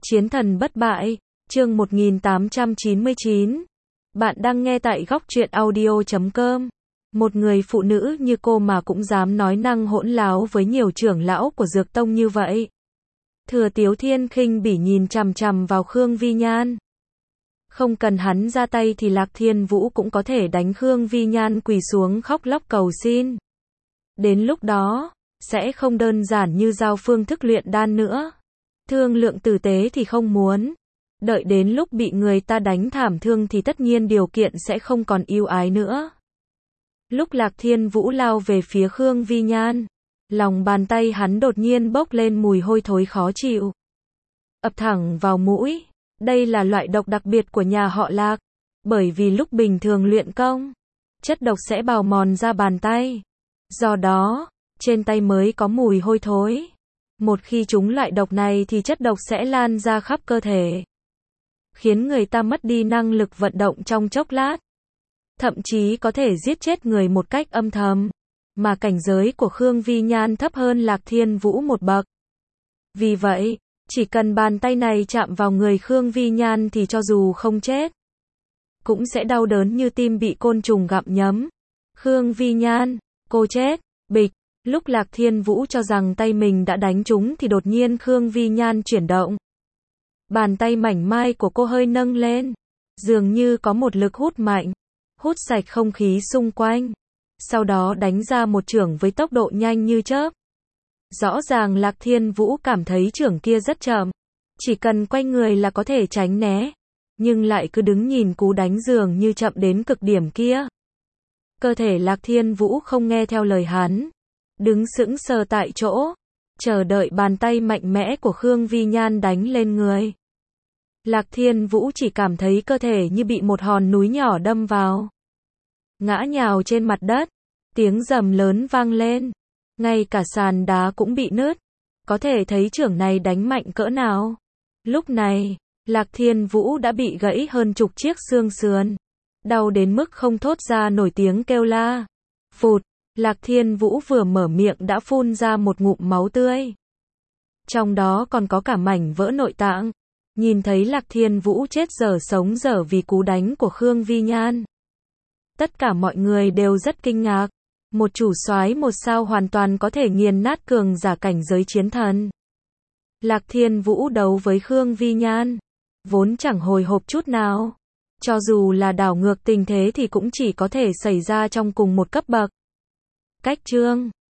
Chiến thần bất bại, chương 1899. Bạn đang nghe tại góc truyện audio.com. Một người phụ nữ như cô mà cũng dám nói năng hỗn láo với nhiều trưởng lão của Dược Tông như vậy. Thừa Tiếu Thiên khinh bỉ nhìn chằm chằm vào Khương Vi Nhan. Không cần hắn ra tay thì Lạc Thiên Vũ cũng có thể đánh Khương Vi Nhan quỳ xuống khóc lóc cầu xin. Đến lúc đó, sẽ không đơn giản như giao phương thức luyện đan nữa. Thương lượng tử tế thì không muốn. Đợi đến lúc bị người ta đánh thảm thương thì tất nhiên điều kiện sẽ không còn ưu ái nữa. Lúc Lạc Thiên Vũ lao về phía Khương Vi Nhan, lòng bàn tay hắn đột nhiên bốc lên mùi hôi thối khó chịu. Ập thẳng vào mũi. Đây là loại độc đặc biệt của nhà họ Lạc. Bởi vì lúc bình thường luyện công, chất độc sẽ bào mòn ra bàn tay. Do đó, trên tay mới có mùi hôi thối. Một khi trúng loại độc này thì chất độc sẽ lan ra khắp cơ thể, khiến người ta mất đi năng lực vận động trong chốc lát. Thậm chí có thể giết chết người một cách âm thầm. Mà cảnh giới của Khương Vi Nhan thấp hơn Lạc Thiên Vũ một bậc. Vì vậy, chỉ cần bàn tay này chạm vào người Khương Vi Nhan thì cho dù không chết, cũng sẽ đau đớn như tim bị côn trùng gặm nhấm. Khương Vi Nhan, cô chết, bịch. Lúc Lạc Thiên Vũ cho rằng tay mình đã đánh trúng thì đột nhiên Khương Vi Nhan chuyển động. Bàn tay mảnh mai của cô hơi nâng lên. Dường như có một lực hút mạnh, hút sạch không khí xung quanh. Sau đó đánh ra một chưởng với tốc độ nhanh như chớp. Rõ ràng Lạc Thiên Vũ cảm thấy chưởng kia rất chậm. Chỉ cần quay người là có thể tránh né. Nhưng lại cứ đứng nhìn cú đánh dường như chậm đến cực điểm kia. Cơ thể Lạc Thiên Vũ không nghe theo lời hắn. Đứng sững sờ tại chỗ, chờ đợi bàn tay mạnh mẽ của Khương Vi Nhan đánh lên người. Lạc Thiên Vũ chỉ cảm thấy cơ thể như bị một hòn núi nhỏ đâm vào. Ngã nhào trên mặt đất, tiếng rầm lớn vang lên. Ngay cả sàn đá cũng bị nứt. Có thể thấy chưởng này đánh mạnh cỡ nào. Lúc này, Lạc Thiên Vũ đã bị gãy hơn chục chiếc xương sườn. Đau đến mức không thốt ra nổi tiếng kêu la. Phụt. Lạc Thiên Vũ vừa mở miệng đã phun ra một ngụm máu tươi. Trong đó còn có cả mảnh vỡ nội tạng. Nhìn thấy Lạc Thiên Vũ chết dở sống dở vì cú đánh của Khương Vi Nhan. Tất cả mọi người đều rất kinh ngạc. Một chủ soái một sao hoàn toàn có thể nghiền nát cường giả cảnh giới chiến thần. Lạc Thiên Vũ đấu với Khương Vi Nhan, vốn chẳng hồi hộp chút nào. Cho dù là đảo ngược tình thế thì cũng chỉ có thể xảy ra trong cùng một cấp bậc. Cách chương